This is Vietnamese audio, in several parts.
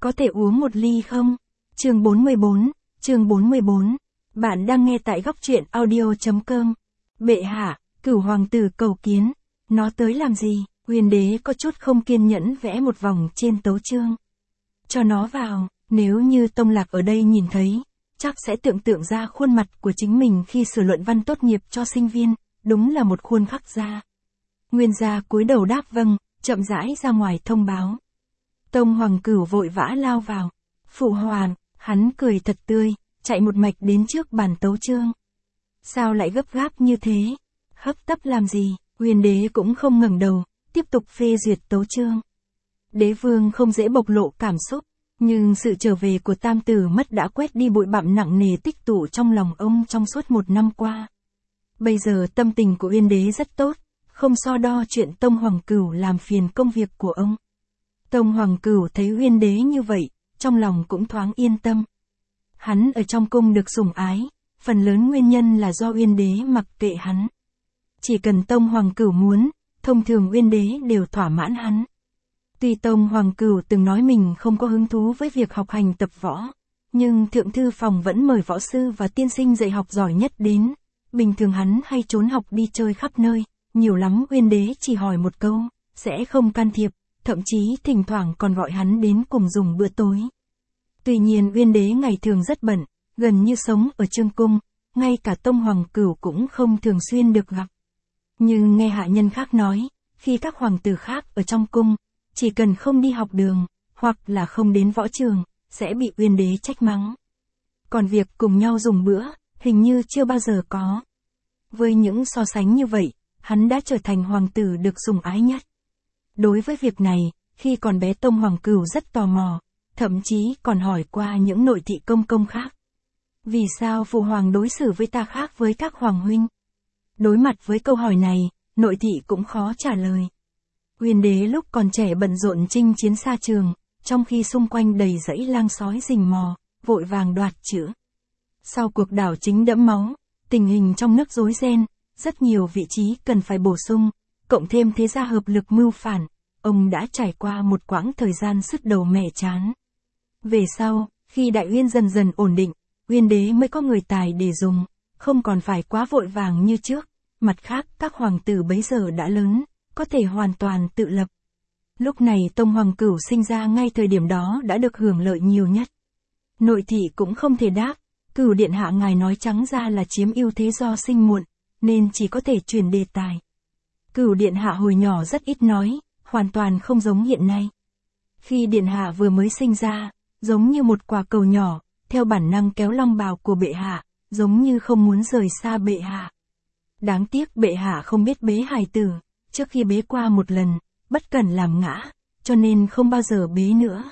có thể uống một ly không? Chương 44. Bạn đang nghe tại góc truyện audio.com. Bệ hạ, Cửu hoàng tử cầu kiến. Nó tới làm gì? Huyền đế có chút không kiên nhẫn vẽ một vòng trên tấu chương. Cho nó vào, nếu như Tông Lạc ở đây nhìn thấy, chắc sẽ tưởng tượng ra khuôn mặt của chính mình khi sửa luận văn tốt nghiệp cho sinh viên, đúng là một khuôn khắc ra. Nguyên gia cúi đầu đáp vâng, chậm rãi ra ngoài thông báo. Tông Hoàng Cửu vội vã lao vào. Phụ hoàng, hắn cười thật tươi, chạy một mạch đến trước bàn tấu chương. Sao lại gấp gáp như thế? Hấp tấp làm gì? Huyền đế cũng không ngẩng đầu, tiếp tục phê duyệt tấu chương. Đế vương không dễ bộc lộ cảm xúc, nhưng sự trở về của tam tử mất đã quét đi bụi bặm nặng nề tích tụ trong lòng ông trong suốt 1 năm qua. Bây giờ tâm tình của Uyên đế rất tốt, không so đo chuyện Tông Hoàng Cửu làm phiền công việc của ông. Tông Hoàng Cửu thấy Uyên đế như vậy, trong lòng cũng thoáng yên tâm. Hắn ở trong cung được sủng ái, phần lớn nguyên nhân là do Uyên đế mặc kệ hắn. Chỉ cần Tông Hoàng Cửu muốn, thông thường Uyên đế đều thỏa mãn hắn. Tuy Tông Hoàng Cửu từng nói mình không có hứng thú với việc học hành tập võ, nhưng thượng thư phòng vẫn mời võ sư và tiên sinh dạy học giỏi nhất đến. Bình thường hắn hay trốn học đi chơi khắp nơi, nhiều lắm Uyên đế chỉ hỏi một câu, sẽ không can thiệp, thậm chí thỉnh thoảng còn gọi hắn đến cùng dùng bữa tối. Tuy nhiên Uyên đế ngày thường rất bận, gần như sống ở Trương cung, ngay cả Tông Hoàng Cửu cũng không thường xuyên được gặp. Nhưng nghe hạ nhân khác nói, khi các hoàng tử khác ở trong cung, chỉ cần không đi học đường, hoặc là không đến võ trường, sẽ bị Uyên đế trách mắng. Còn việc cùng nhau dùng bữa, hình như chưa bao giờ có. Với những so sánh như vậy, hắn đã trở thành hoàng tử được sủng ái nhất. Đối với việc này, khi còn bé Tông Hoàng Cửu rất tò mò, thậm chí còn hỏi qua những nội thị công công khác. Vì sao phụ hoàng đối xử với ta khác với các hoàng huynh? Đối mặt với câu hỏi này, nội thị cũng khó trả lời. Uyên đế lúc còn trẻ bận rộn chinh chiến xa trường, trong khi xung quanh đầy dãy lang sói rình mò, vội vàng đoạt chữ. Sau cuộc đảo chính đẫm máu, tình hình trong nước rối ren, rất nhiều vị trí cần phải bổ sung, cộng thêm thế gia hợp lực mưu phản, ông đã trải qua một quãng thời gian sứt đầu mẻ trán. Về sau, khi Đại Uyên dần dần ổn định, Uyên đế mới có người tài để dùng, không còn phải quá vội vàng như trước. Mặt khác, các hoàng tử bấy giờ đã lớn, có thể hoàn toàn tự lập. Lúc này Tông Hoàng Cửu sinh ra ngay thời điểm đó đã được hưởng lợi nhiều nhất. Nội thị cũng không thể đáp, Cửu điện hạ ngài nói trắng ra là chiếm ưu thế do sinh muộn, nên chỉ có thể chuyển đề tài. Cửu điện hạ hồi nhỏ rất ít nói, hoàn toàn không giống hiện nay. Khi điện hạ vừa mới sinh ra, giống như một quả cầu nhỏ, theo bản năng kéo long bào của bệ hạ, giống như không muốn rời xa bệ hạ. Đáng tiếc bệ hạ không biết bế hài tử, trước khi bế qua một lần, bất cẩn làm ngã, cho nên không bao giờ bế nữa.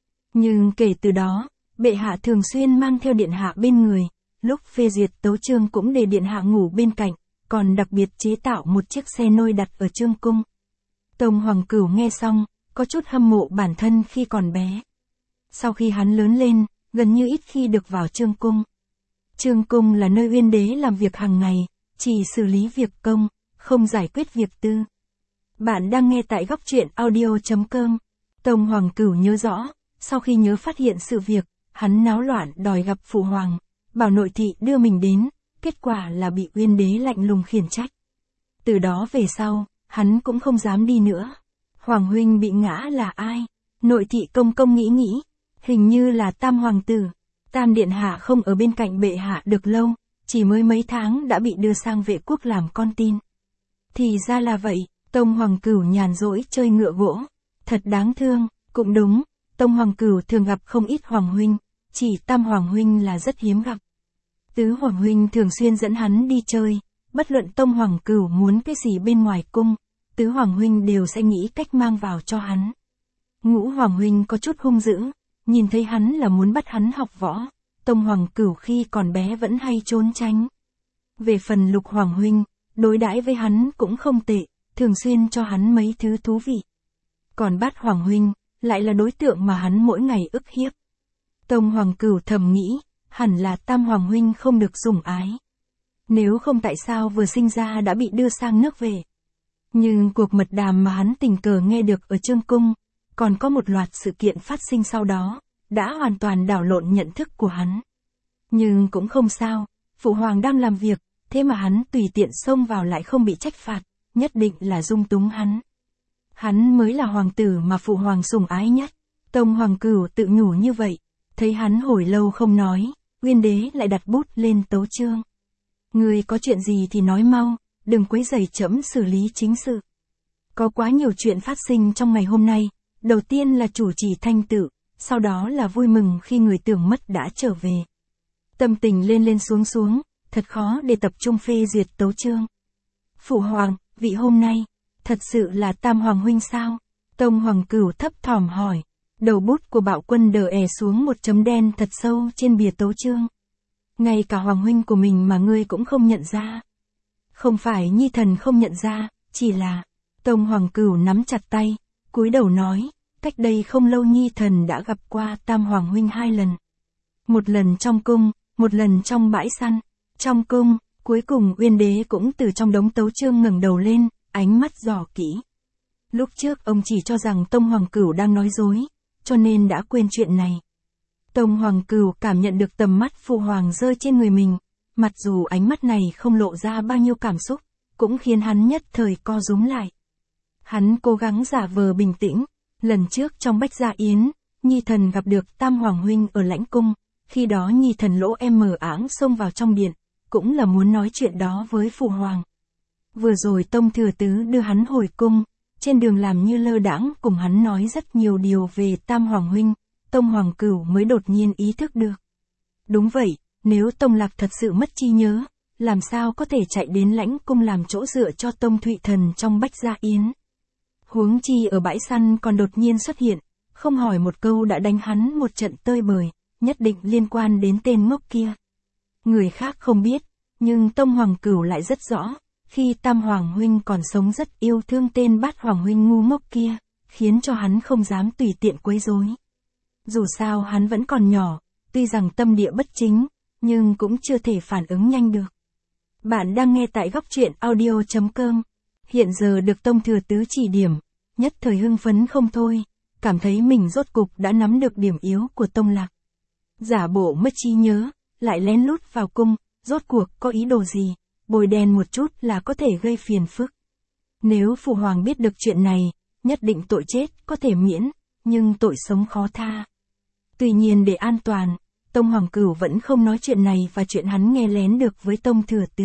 Nhưng kể từ đó, bệ hạ thường xuyên mang theo điện hạ bên người, lúc phê duyệt tấu chương cũng để điện hạ ngủ bên cạnh, còn đặc biệt chế tạo một chiếc xe nôi đặt ở Trương cung. Tông Hoàng Cửu nghe xong, có chút hâm mộ bản thân khi còn bé. Sau khi hắn lớn lên, gần như ít khi được vào Trương cung. Trương cung là nơi Uyên đế làm việc hàng ngày, chỉ xử lý việc công, không giải quyết việc tư. Bạn đang nghe tại góc truyện audio.com. Tông Hoàng Cửu nhớ rõ, sau khi nhớ phát hiện sự việc, hắn náo loạn đòi gặp phụ hoàng, bảo nội thị đưa mình đến, kết quả là bị Uyên đế lạnh lùng khiển trách. Từ đó về sau, hắn cũng không dám đi nữa. Hoàng huynh bị ngã là ai? Nội thị công công nghĩ, hình như là Tam hoàng tử. Tam điện hạ không ở bên cạnh bệ hạ được lâu, chỉ mới mấy tháng đã bị đưa sang Vệ quốc làm con tin. Thì ra là vậy, Tông Hoàng Cửu nhàn rỗi chơi ngựa gỗ, thật đáng thương. Cũng đúng, Tông Hoàng Cửu thường gặp không ít hoàng huynh, chỉ Tam hoàng huynh là rất hiếm gặp. Tứ hoàng huynh thường xuyên dẫn hắn đi chơi, bất luận Tông Hoàng Cửu muốn cái gì bên ngoài cung, tứ hoàng huynh đều sẽ nghĩ cách mang vào cho hắn. Ngũ hoàng huynh có chút hung dữ, nhìn thấy hắn là muốn bắt hắn học võ, Tông Hoàng Cửu khi còn bé vẫn hay trốn tránh. Về phần Lục hoàng huynh, đối đãi với hắn cũng không tệ, thường xuyên cho hắn mấy thứ thú vị. Còn Bát hoàng huynh, lại là đối tượng mà hắn mỗi ngày ức hiếp. Tông Hoàng Cửu thầm nghĩ, hẳn là Tam hoàng huynh không được sủng ái. Nếu không tại sao vừa sinh ra đã bị đưa sang nước về. Nhưng cuộc mật đàm mà hắn tình cờ nghe được ở Trương cung, còn có một loạt sự kiện phát sinh sau đó, đã hoàn toàn đảo lộn nhận thức của hắn. Nhưng cũng không sao, Phụ Hoàng đang làm việc, thế mà hắn tùy tiện xông vào lại không bị trách phạt, nhất định là dung túng hắn. Hắn mới là hoàng tử mà Phụ Hoàng sủng ái nhất. Tông Hoàng Cửu tự nhủ như vậy, thấy hắn hồi lâu không nói, Uyên Đế lại đặt bút lên tấu chương. Ngươi có chuyện gì thì nói mau, đừng quấy rầy trẫm xử lý chính sự. Có quá nhiều chuyện phát sinh trong ngày hôm nay, đầu tiên là chủ trì thanh tự, sau đó là vui mừng khi người tưởng mất đã trở về. Tâm tình lên lên xuống xuống, thật khó để tập trung phê duyệt tấu chương. Phụ Hoàng, vị hôm nay, thật sự là Tam Hoàng huynh sao? Tông Hoàng Cửu thấp thỏm hỏi. Đầu bút của Bạo Quân đờ è xuống một chấm đen thật sâu trên bìa tấu chương. Ngay cả Hoàng huynh của mình mà ngươi cũng không nhận ra. Không phải Nhi thần không nhận ra, chỉ là... Tông Hoàng Cửu nắm chặt tay, cúi đầu nói, cách đây không lâu Nhi thần đã gặp qua Tam Hoàng huynh 2 lần. Một lần trong cung, một lần trong bãi săn. Trong cung, cuối cùng Uyên Đế cũng từ trong đống tấu chương ngẩng đầu lên, ánh mắt dò kỹ. Lúc trước ông chỉ cho rằng Tông Hoàng Cửu đang nói dối, cho nên đã quên chuyện này. Tông Hoàng Cửu cảm nhận được tầm mắt Phụ Hoàng rơi trên người mình, mặc dù ánh mắt này không lộ ra bao nhiêu cảm xúc, cũng khiến hắn nhất thời co rúm lại. Hắn cố gắng giả vờ bình tĩnh, lần trước trong Bách Gia Yến, Nhi thần gặp được Tam Hoàng huynh ở lãnh cung, khi đó Nhi thần lỗ mờ áng xông vào trong điện, cũng là muốn nói chuyện đó với Phụ Hoàng. Vừa rồi Tông Thừa Tứ đưa hắn hồi cung, trên đường làm như lơ đãng cùng hắn nói rất nhiều điều về Tam Hoàng huynh, Tông Hoàng Cửu mới đột nhiên ý thức được. Đúng vậy, nếu Tông Lạc thật sự mất trí nhớ, làm sao có thể chạy đến lãnh cung làm chỗ dựa cho Tông Thụy Thần trong Bách Gia Yến. Huống chi ở bãi săn còn đột nhiên xuất hiện, không hỏi một câu đã đánh hắn một trận tơi bời, nhất định liên quan đến tên ngốc kia. Người khác không biết, nhưng Tông Hoàng Cửu lại rất rõ, khi Tam Hoàng huynh còn sống rất yêu thương tên Bát Hoàng huynh ngu ngốc kia, khiến cho hắn không dám tùy tiện quấy rối. Dù sao hắn vẫn còn nhỏ, tuy rằng tâm địa bất chính, nhưng cũng chưa thể phản ứng nhanh được. Bạn đang nghe tại góc truyện audio.com. Hiện giờ được Tông Thừa Tứ chỉ điểm, nhất thời hưng phấn không thôi, cảm thấy mình rốt cục đã nắm được điểm yếu của Tông Lạc. Giả bộ mất trí nhớ, lại lén lút vào cung, rốt cuộc có ý đồ gì, bồi đen một chút là có thể gây phiền phức. Nếu Phụ Hoàng biết được chuyện này, nhất định tội chết có thể miễn, nhưng tội sống khó tha. Tuy nhiên để an toàn, Tông Hoàng Cửu vẫn không nói chuyện này và chuyện hắn nghe lén được với Tông Thừa Tứ.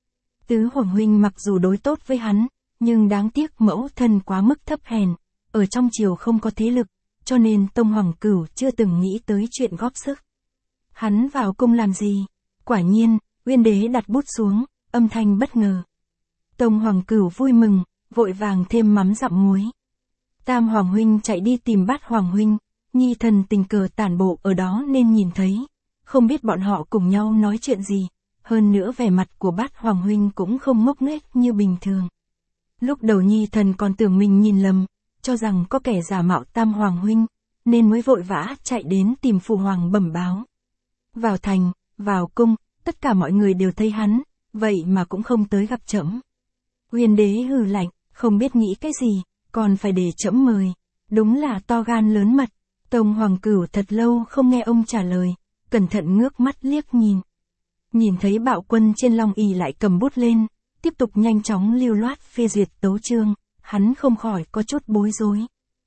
Tứ Hoàng huynh mặc dù đối tốt với hắn, nhưng đáng tiếc mẫu thân quá mức thấp hèn, ở trong triều không có thế lực, cho nên Tông Hoàng Cửu chưa từng nghĩ tới chuyện góp sức. Hắn vào cung làm gì? Quả nhiên, Uyên Đế đặt bút xuống, âm thanh bất ngờ. Tông Hoàng Cửu vui mừng, vội vàng thêm mắm dặm muối. Tam Hoàng huynh chạy đi tìm Bát Hoàng huynh, Nhi thần tình cờ tản bộ ở đó nên nhìn thấy, không biết bọn họ cùng nhau nói chuyện gì, hơn nữa vẻ mặt của Bát Hoàng huynh cũng không ngốc nghếch như bình thường. Lúc đầu Nhi thần còn tưởng mình nhìn lầm, cho rằng có kẻ giả mạo Tam Hoàng huynh, nên mới vội vã chạy đến tìm Phụ Hoàng bẩm báo. Vào thành, vào cung, tất cả mọi người đều thấy hắn, vậy mà cũng không tới gặp trẫm. Uyên Đế hừ lạnh, không biết nghĩ cái gì, còn phải để trẫm mời. Đúng là to gan lớn mật. Tông Hoàng Cửu thật lâu không nghe ông trả lời, cẩn thận ngước mắt liếc nhìn. Nhìn thấy Bạo Quân trên long ỷ lại cầm bút lên, tiếp tục nhanh chóng lưu loát phê duyệt tấu chương, hắn không khỏi có chút bối rối.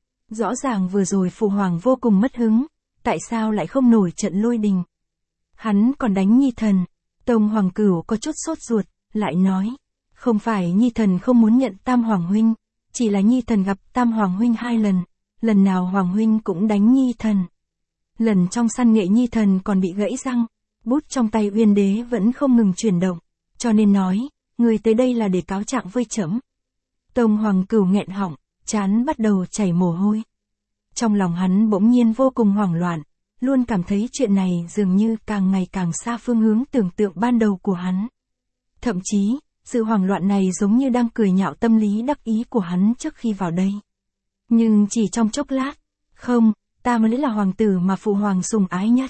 Rõ ràng vừa rồi Phụ Hoàng vô cùng mất hứng, tại sao lại không nổi trận lôi đình? Hắn còn đánh Nhi thần. Tông Hoàng Cửu có chút sốt ruột, lại nói, không phải Nhi thần không muốn nhận Tam Hoàng huynh, chỉ là Nhi thần gặp Tam Hoàng huynh 2 lần, lần nào Hoàng huynh cũng đánh Nhi thần. Lần trong săn nghệ Nhi thần còn bị gãy răng, bút trong tay Uyên Đế vẫn không ngừng chuyển động, cho nên nói, người tới đây là để cáo trạng với trẫm. Tông Hoàng Cửu nghẹn họng, trán bắt đầu chảy mồ hôi. Trong lòng hắn bỗng nhiên vô cùng hoảng loạn, luôn cảm thấy chuyện này dường như càng ngày càng xa phương hướng tưởng tượng ban đầu của hắn. Thậm chí, sự hoảng loạn này giống như đang cười nhạo tâm lý đắc ý của hắn trước khi vào đây. Nhưng chỉ trong chốc lát, không, ta mới là hoàng tử mà Phụ Hoàng sủng ái nhất.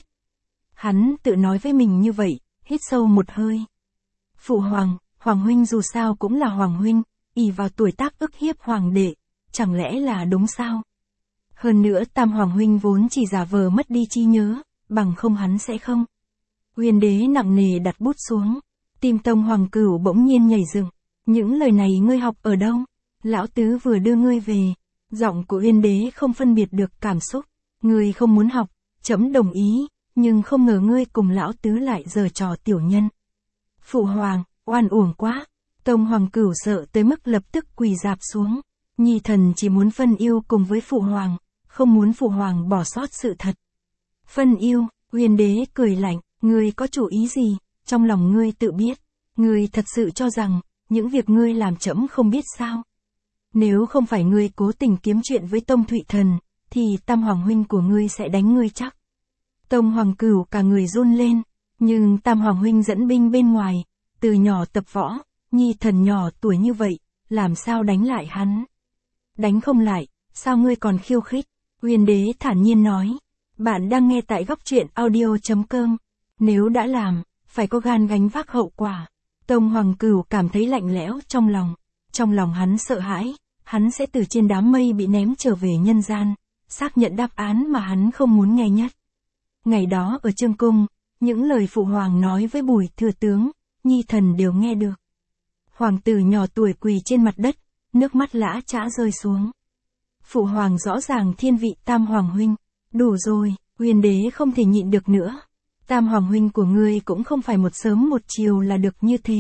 Hắn tự nói với mình như vậy, hít sâu một hơi. Phụ Hoàng, Hoàng huynh dù sao cũng là Hoàng huynh, ỷ vào tuổi tác ức hiếp Hoàng đệ, chẳng lẽ là đúng sao? Hơn nữa Tam Hoàng huynh vốn chỉ giả vờ mất đi trí nhớ, bằng không hắn sẽ không. Huyền đế nặng nề đặt bút xuống. Tim Tông Hoàng Cửu bỗng nhiên nhảy dựng. Những lời này ngươi học ở đâu? Lão tứ vừa đưa ngươi về. Giọng của Huyền đế không phân biệt được cảm xúc. Ngươi không muốn học, trẫm đồng ý, nhưng không ngờ ngươi cùng lão tứ lại giở trò tiểu nhân. Phụ hoàng, oan uổng quá. Tông Hoàng Cửu sợ tới mức lập tức quỳ rạp xuống. Nhi thần chỉ muốn phân yêu cùng với phụ hoàng, không muốn phụ hoàng bỏ sót sự thật. Phân yêu, Huyền đế cười lạnh, ngươi có chủ ý gì, trong lòng ngươi tự biết. Ngươi thật sự cho rằng, những việc ngươi làm trẫm không biết sao? Nếu không phải ngươi cố tình kiếm chuyện với Tông Thụy Thần, thì Tam Hoàng huynh của ngươi sẽ đánh ngươi chắc. Tông Hoàng Cửu cả người run lên, nhưng Tam Hoàng huynh dẫn binh bên ngoài, từ nhỏ tập võ, Nhi thần nhỏ tuổi như vậy, làm sao đánh lại hắn? Đánh không lại, sao ngươi còn khiêu khích? Huyền đế thản nhiên nói. Bạn đang nghe tại góc truyện audio.com. Nếu đã làm, phải có gan gánh vác hậu quả. Tông Hoàng Cửu cảm thấy lạnh lẽo trong lòng. Trong lòng hắn sợ hãi, hắn sẽ từ trên đám mây bị ném trở về nhân gian, xác nhận đáp án mà hắn không muốn nghe nhất. Ngày đó ở Trương Cung, những lời phụ hoàng nói với Bùi thừa tướng, Nhi thần đều nghe được. Hoàng tử nhỏ tuổi quỳ trên mặt đất, nước mắt lã chã rơi xuống. Phụ hoàng rõ ràng thiên vị Tam Hoàng huynh. Đủ rồi, Huyền đế không thể nhịn được nữa. Tam Hoàng huynh của ngươi cũng không phải một sớm một chiều là được như thế.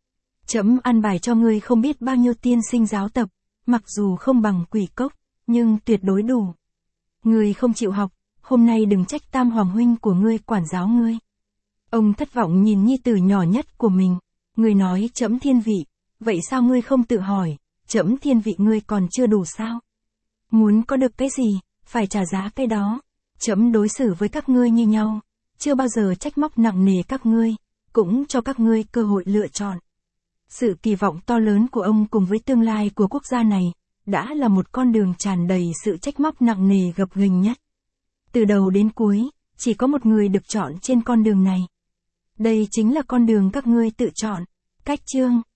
Trẫm an bài cho ngươi không biết bao nhiêu tiên sinh giáo tập, mặc dù không bằng Quỷ Cốc, nhưng tuyệt đối đủ. Ngươi không chịu học, hôm nay đừng trách Tam Hoàng huynh của ngươi quản giáo ngươi. Ông thất vọng nhìn nhi tử nhỏ nhất của mình. Ngươi nói trẫm thiên vị, vậy sao ngươi không tự hỏi, trẫm thiên vị ngươi còn chưa đủ sao? Muốn có được cái gì, phải trả giá cái đó. Trẫm đối xử với các ngươi như nhau, chưa bao giờ trách móc nặng nề các ngươi, cũng cho các ngươi cơ hội lựa chọn. Sự kỳ vọng to lớn của ông cùng với tương lai của quốc gia này, đã là một con đường tràn đầy sự trách móc nặng nề gập ghềnh nhất. Từ đầu đến cuối, chỉ có một người được chọn trên con đường này. Đây chính là con đường các ngươi tự chọn. Cách chương